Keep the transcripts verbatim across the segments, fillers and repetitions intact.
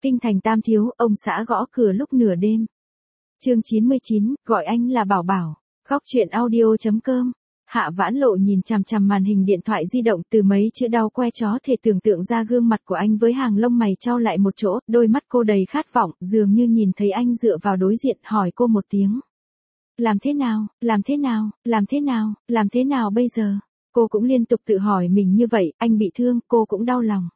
Kinh thành Tam Thiếu, ông xã gõ cửa lúc nửa đêm. Chương chín mươi chín, gọi anh là Bảo Bảo. Góc truyện audio chấm com. Hạ Vãn Lộ nhìn chằm chằm màn hình điện thoại di động, từ mấy chữ đau que chó thể tưởng tượng ra gương mặt của anh với hàng lông mày chau lại một chỗ, đôi mắt cô đầy khát vọng, dường như nhìn thấy anh dựa vào đối diện, hỏi cô một tiếng. Làm thế nào, làm thế nào, làm thế nào, làm thế nào bây giờ? Cô cũng liên tục tự hỏi mình như vậy, anh bị thương, cô cũng đau lòng.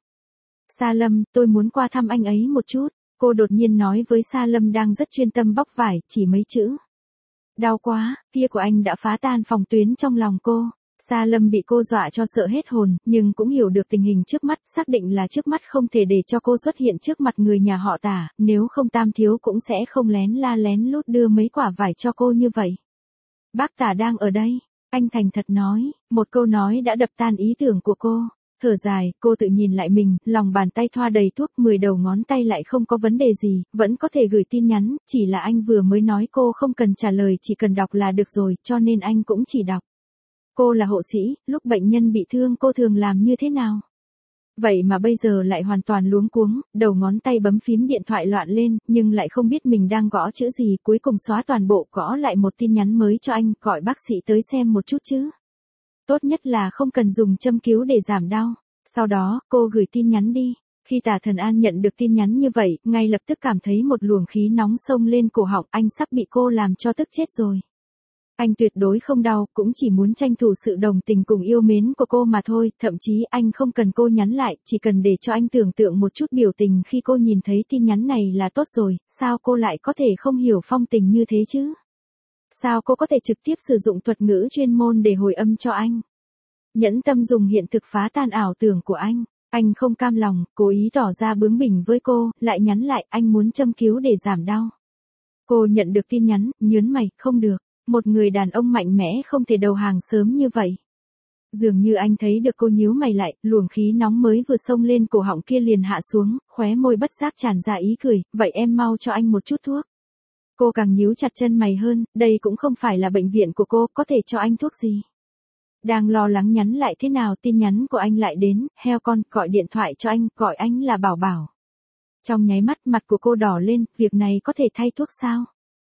Sa Lâm, tôi muốn qua thăm anh ấy một chút. Cô đột nhiên nói với Sa Lâm đang rất chuyên tâm bóc vải, chỉ mấy chữ. Đau quá, kia của anh đã phá tan phòng tuyến trong lòng cô. Sa Lâm bị cô dọa cho sợ hết hồn, nhưng cũng hiểu được tình hình trước mắt, xác định là trước mắt không thể để cho cô xuất hiện trước mặt người nhà họ Tả, nếu không Tam Thiếu cũng sẽ không lén la lén lút đưa mấy quả vải cho cô như vậy. Bác Tả đang ở đây, anh thành thật nói, một câu nói đã đập tan ý tưởng của cô. Thở dài, cô tự nhìn lại mình, lòng bàn tay thoa đầy thuốc, mười đầu ngón tay lại không có vấn đề gì, vẫn có thể gửi tin nhắn, chỉ là anh vừa mới nói cô không cần trả lời, chỉ cần đọc là được rồi, cho nên anh cũng chỉ đọc. Cô là hộ sĩ, lúc bệnh nhân bị thương cô thường làm như thế nào? Vậy mà bây giờ lại hoàn toàn luống cuống, đầu ngón tay bấm phím điện thoại loạn lên, nhưng lại không biết mình đang gõ chữ gì, cuối cùng xóa toàn bộ, gõ lại một tin nhắn mới cho anh, gọi bác sĩ tới xem một chút chứ. Tốt nhất là không cần dùng châm cứu để giảm đau. Sau đó, cô gửi tin nhắn đi. Khi Tả Thần An nhận được tin nhắn như vậy, ngay lập tức cảm thấy một luồng khí nóng xông lên cổ họng, anh sắp bị cô làm cho tức chết rồi. Anh tuyệt đối không đau, cũng chỉ muốn tranh thủ sự đồng tình cùng yêu mến của cô mà thôi, thậm chí anh không cần cô nhắn lại, chỉ cần để cho anh tưởng tượng một chút biểu tình khi cô nhìn thấy tin nhắn này là tốt rồi, sao cô lại có thể không hiểu phong tình như thế chứ? Sao cô có thể trực tiếp sử dụng thuật ngữ chuyên môn để hồi âm cho anh? Nhẫn tâm dùng hiện thực phá tan ảo tưởng của anh. Anh không cam lòng, cố ý tỏ ra bướng bỉnh với cô, lại nhắn lại, anh muốn châm cứu để giảm đau. Cô nhận được tin nhắn, nhớn mày, không được. Một người đàn ông mạnh mẽ không thể đầu hàng sớm như vậy. Dường như anh thấy được cô nhíu mày lại, luồng khí nóng mới vừa xông lên cổ họng kia liền hạ xuống, khóe môi bất giác tràn ra ý cười, vậy em mau cho anh một chút thuốc. Cô càng nhíu chặt chân mày hơn, đây cũng không phải là bệnh viện của cô, có thể cho anh thuốc gì. Đang lo lắng nhắn lại thế nào, tin nhắn của anh lại đến, heo con, gọi điện thoại cho anh, gọi anh là Bảo Bảo. Trong nháy mắt mặt của cô đỏ lên, việc này có thể thay thuốc sao?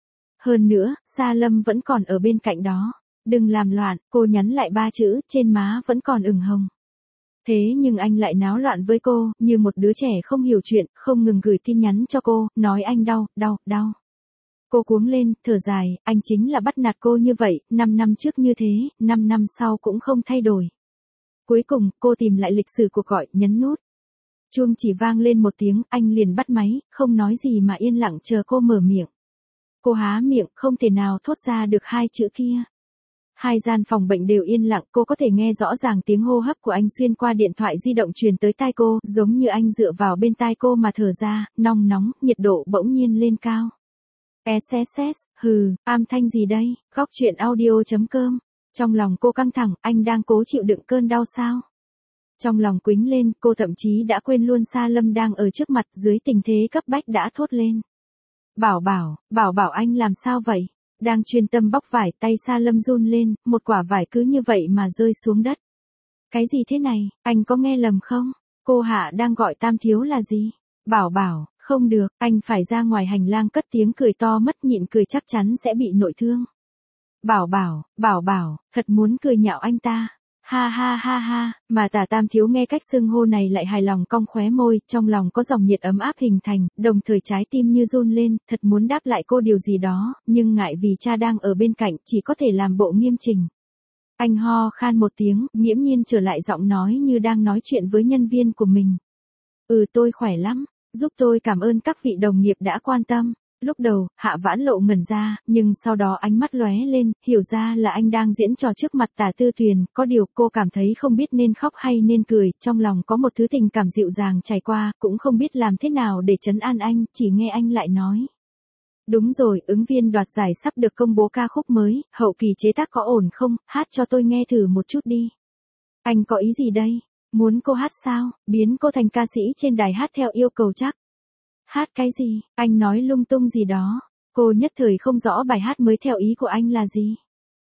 Hơn nữa, Sa Lâm vẫn còn ở bên cạnh đó. Đừng làm loạn, cô nhắn lại ba chữ, trên má vẫn còn ửng hồng. Thế nhưng anh lại náo loạn với cô, như một đứa trẻ không hiểu chuyện, không ngừng gửi tin nhắn cho cô, nói anh đau, đau, đau. Cô cuống lên, thở dài, anh chính là bắt nạt cô như vậy, năm năm trước như thế, năm năm sau cũng không thay đổi. Cuối cùng, cô tìm lại lịch sử cuộc gọi, nhấn nút. Chuông chỉ vang lên một tiếng, anh liền bắt máy, không nói gì mà yên lặng chờ cô mở miệng. Cô há miệng, không thể nào thốt ra được hai chữ kia. Hai gian phòng bệnh đều yên lặng, cô có thể nghe rõ ràng tiếng hô hấp của anh xuyên qua điện thoại di động truyền tới tai cô, giống như anh dựa vào bên tai cô mà thở ra, nóng nóng, nhiệt độ bỗng nhiên lên cao. ét ét ét, hừ, am thanh gì đây, góc truyện audio chấm com. Trong lòng cô căng thẳng, anh đang cố chịu đựng cơn đau sao? Trong lòng quýnh lên, cô thậm chí đã quên luôn Sa Lâm đang ở trước mặt, dưới tình thế cấp bách đã thốt lên. Bảo Bảo, Bảo Bảo anh làm sao vậy? Đang chuyên tâm bóc vải, tay Sa Lâm run lên, một quả vải cứ như vậy mà rơi xuống đất. Cái gì thế này, anh có nghe lầm không? Cô Hạ đang gọi Tam Thiếu là gì? Bảo Bảo, không được, anh phải ra ngoài hành lang cất tiếng cười to, mất nhịn cười chắc chắn sẽ bị nội thương. Bảo Bảo, Bảo Bảo, thật muốn cười nhạo anh ta. Ha ha ha ha, mà Tả Tam Thiếu nghe cách xưng hô này lại hài lòng cong khóe môi, trong lòng có dòng nhiệt ấm áp hình thành, đồng thời trái tim như run lên, thật muốn đáp lại cô điều gì đó, nhưng ngại vì cha đang ở bên cạnh, chỉ có thể làm bộ nghiêm chỉnh. Anh ho khan một tiếng, nghiễm nhiên trở lại giọng nói như đang nói chuyện với nhân viên của mình. Ừ, tôi khỏe lắm, giúp tôi cảm ơn các vị đồng nghiệp đã quan tâm. Lúc đầu, Hạ Vãn Lộ ngẩn ra, nhưng sau đó ánh mắt lóe lên, hiểu ra là anh đang diễn trò trước mặt Tả Tư Tuyền, có điều cô cảm thấy không biết nên khóc hay nên cười, trong lòng có một thứ tình cảm dịu dàng trải qua, cũng không biết làm thế nào để trấn an anh, chỉ nghe anh lại nói. Đúng rồi, ứng viên đoạt giải sắp được công bố ca khúc mới, hậu kỳ chế tác có ổn không, hát cho tôi nghe thử một chút đi. Anh có ý gì đây? Muốn cô hát sao, biến cô thành ca sĩ trên đài hát theo yêu cầu chắc. Hát cái gì, anh nói lung tung gì đó. Cô nhất thời không rõ bài hát mới theo ý của anh là gì.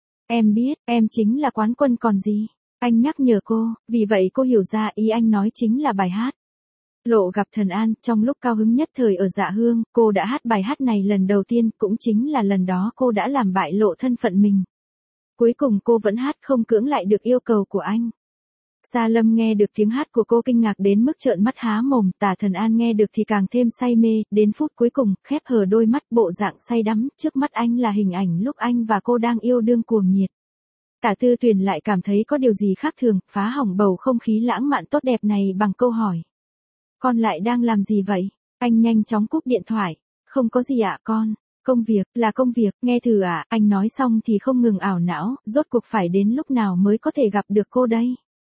Em biết, em chính là quán quân còn gì. Anh nhắc nhở cô, vì vậy cô hiểu ra ý anh nói chính là bài hát. Lộ gặp Thần An, trong lúc cao hứng nhất thời ở Dạ Hương, cô đã hát bài hát này lần đầu tiên, cũng chính là lần đó cô đã làm bại lộ thân phận mình. Cuối cùng cô vẫn hát không cưỡng lại được yêu cầu của anh. Sa Lâm nghe được tiếng hát của cô kinh ngạc đến mức trợn mắt há mồm, Tả Thần An nghe được thì càng thêm say mê, đến phút cuối cùng, khép hờ đôi mắt bộ dạng say đắm, trước mắt anh là hình ảnh lúc anh và cô đang yêu đương cuồng nhiệt. Tả Tư Tuyền lại cảm thấy có điều gì khác thường, phá hỏng bầu không khí lãng mạn tốt đẹp này bằng câu hỏi. Con lại đang làm gì vậy? Anh nhanh chóng cúp điện thoại. Không có gì ạ con. Công việc, là công việc, nghe thử ạ, anh nói xong thì không ngừng ảo não, rốt cuộc phải đến lúc nào mới có thể gặp được cô đây.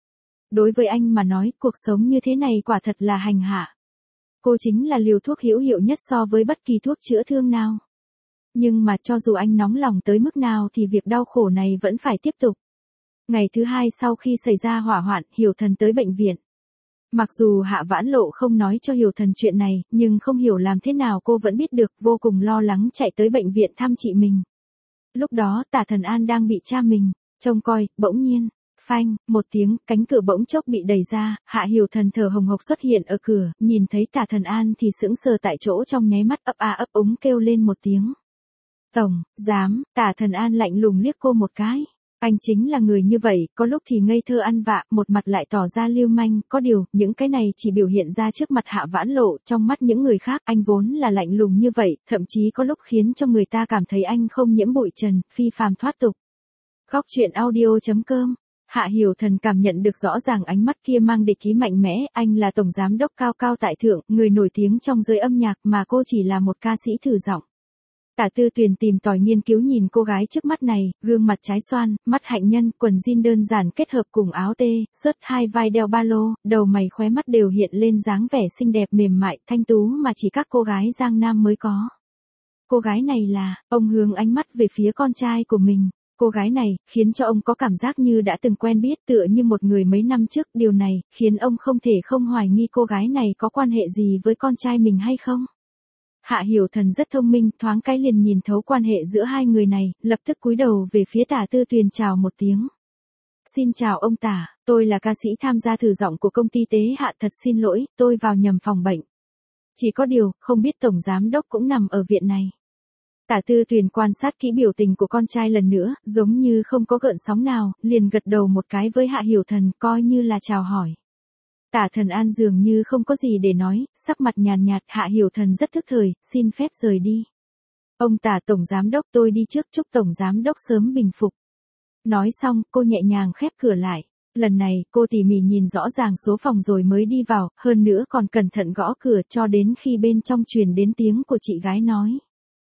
Đối với anh mà nói, cuộc sống như thế này quả thật là hành hạ. Cô chính là liều thuốc hữu hiệu nhất so với bất kỳ thuốc chữa thương nào. Nhưng mà cho dù anh nóng lòng tới mức nào thì việc đau khổ này vẫn phải tiếp tục. Ngày thứ hai sau khi xảy ra hỏa hoạn, Hiểu Thần tới bệnh viện. Mặc dù Hạ Vãn Lộ không nói cho Hiểu Thần chuyện này, nhưng không hiểu làm thế nào cô vẫn biết được, vô cùng lo lắng chạy tới bệnh viện thăm chị mình. Lúc đó Tả Thần An đang bị cha mình trông coi, bỗng nhiên, phanh, một tiếng, cánh cửa bỗng chốc bị đẩy ra, Hạ Hiểu Thần thở hồng hộc xuất hiện ở cửa, nhìn thấy Tả Thần An thì sững sờ tại chỗ trong nháy mắt, ấp a ấp úng kêu lên một tiếng. Tổng, dám, Tả Thần An lạnh lùng liếc cô một cái. Anh chính là người như vậy, có lúc thì ngây thơ ăn vạ, một mặt lại tỏ ra lưu manh, có điều, những cái này chỉ biểu hiện ra trước mặt Hạ Vãn Lộ, trong mắt những người khác, anh vốn là lạnh lùng như vậy, thậm chí có lúc khiến cho người ta cảm thấy anh không nhiễm bụi trần, phi phàm thoát tục. Góc truyện audio chấm com. Hạ Hiểu Thần cảm nhận được rõ ràng ánh mắt kia mang địch ý mạnh mẽ, anh là tổng giám đốc cao cao tại thượng, người nổi tiếng trong giới âm nhạc mà cô chỉ là một ca sĩ thử giọng. Tả Tư Tuyền tìm tòi nghiên cứu nhìn cô gái trước mắt này, gương mặt trái xoan, mắt hạnh nhân, quần jean đơn giản kết hợp cùng áo tê, sớt hai vai đeo ba lô, đầu mày khóe mắt đều hiện lên dáng vẻ xinh đẹp mềm mại, thanh tú mà chỉ các cô gái Giang Nam mới có. Cô gái này là, ông hướng ánh mắt về phía con trai của mình. Cô gái này, khiến cho ông có cảm giác như đã từng quen biết tựa như một người mấy năm trước, điều này, khiến ông không thể không hoài nghi cô gái này có quan hệ gì với con trai mình hay không. Hạ Hiểu Thần rất thông minh, thoáng cái liền nhìn thấu quan hệ giữa hai người này, lập tức cúi đầu về phía Tả Tư Tuyền chào một tiếng. Xin chào ông Tả, tôi là ca sĩ tham gia thử giọng của công ty Tế Hạ, thật xin lỗi, tôi vào nhầm phòng bệnh. Chỉ có điều, không biết Tổng Giám Đốc cũng nằm ở viện này. Tả Tư Tuyền quan sát kỹ biểu tình của con trai lần nữa, giống như không có gợn sóng nào, liền gật đầu một cái với Hạ Hiểu Thần, coi như là chào hỏi. Tả Thần An dường như không có gì để nói, sắc mặt nhàn nhạt, Hạ Hiểu Thần rất thức thời, xin phép rời đi. Ông Tả Tổng Giám Đốc, tôi đi trước, chúc Tổng Giám Đốc sớm bình phục. Nói xong, cô nhẹ nhàng khép cửa lại. Lần này, cô tỉ mỉ nhìn rõ ràng số phòng rồi mới đi vào, hơn nữa còn cẩn thận gõ cửa cho đến khi bên trong truyền đến tiếng của chị gái nói.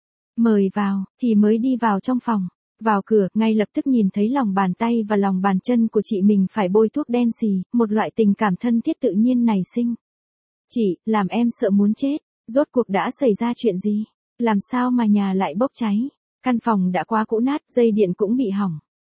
Mời vào, thì mới đi vào trong phòng. Vào cửa, ngay lập tức nhìn thấy lòng bàn tay và lòng bàn chân của chị mình phải bôi thuốc đen xì, một loại tình cảm thân thiết tự nhiên nảy sinh. Chị, làm em sợ muốn chết, rốt cuộc đã xảy ra chuyện gì? Làm sao mà nhà lại bốc cháy? Căn phòng đã quá cũ nát, dây điện cũng bị hỏng.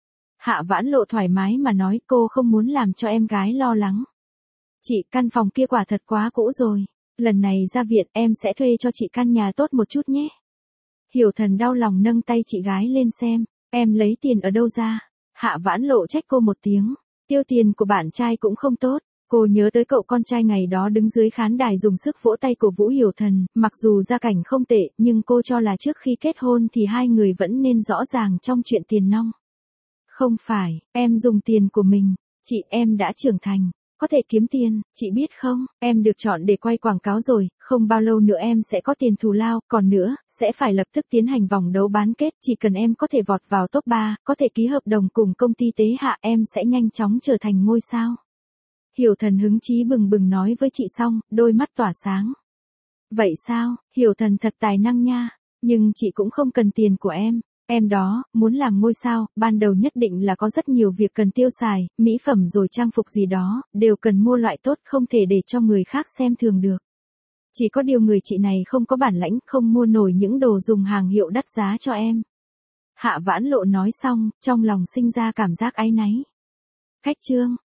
Hạ Vãn Lộ thoải mái mà nói, cô không muốn làm cho em gái lo lắng. Chị, căn phòng kia quả thật quá cũ rồi. Lần này ra viện em sẽ thuê cho chị căn nhà tốt một chút nhé. Hiểu Thần đau lòng nâng tay chị gái lên xem, em lấy tiền ở đâu ra? Hạ Vãn Lộ trách cô một tiếng, tiêu tiền của bạn trai cũng không tốt. Cô nhớ tới cậu con trai ngày đó đứng dưới khán đài dùng sức vỗ tay cổ vũ Hiểu Thần, mặc dù gia cảnh không tệ, nhưng cô cho là trước khi kết hôn thì hai người vẫn nên rõ ràng trong chuyện tiền nong. Không phải, em dùng tiền của mình, chị em đã trưởng thành, có thể kiếm tiền, chị biết không, em được chọn để quay quảng cáo rồi, không bao lâu nữa em sẽ có tiền thù lao, còn nữa, sẽ phải lập tức tiến hành vòng đấu bán kết, chỉ cần em có thể vọt vào top ba, có thể ký hợp đồng cùng công ty Tế Hạ, em sẽ nhanh chóng trở thành ngôi sao. Hiểu Thần hứng chí bừng bừng nói với chị xong, đôi mắt tỏa sáng. Vậy sao, Hiểu Thần thật tài năng nha, nhưng chị cũng không cần tiền của em. Em đó, muốn làm ngôi sao, ban đầu nhất định là có rất nhiều việc cần tiêu xài, mỹ phẩm rồi trang phục gì đó, đều cần mua loại tốt, không thể để cho người khác xem thường được. Chỉ có điều người chị này không có bản lãnh, không mua nổi những đồ dùng hàng hiệu đắt giá cho em. Hạ Vãn Lộ nói xong, trong lòng sinh ra cảm giác áy náy. Cách chương.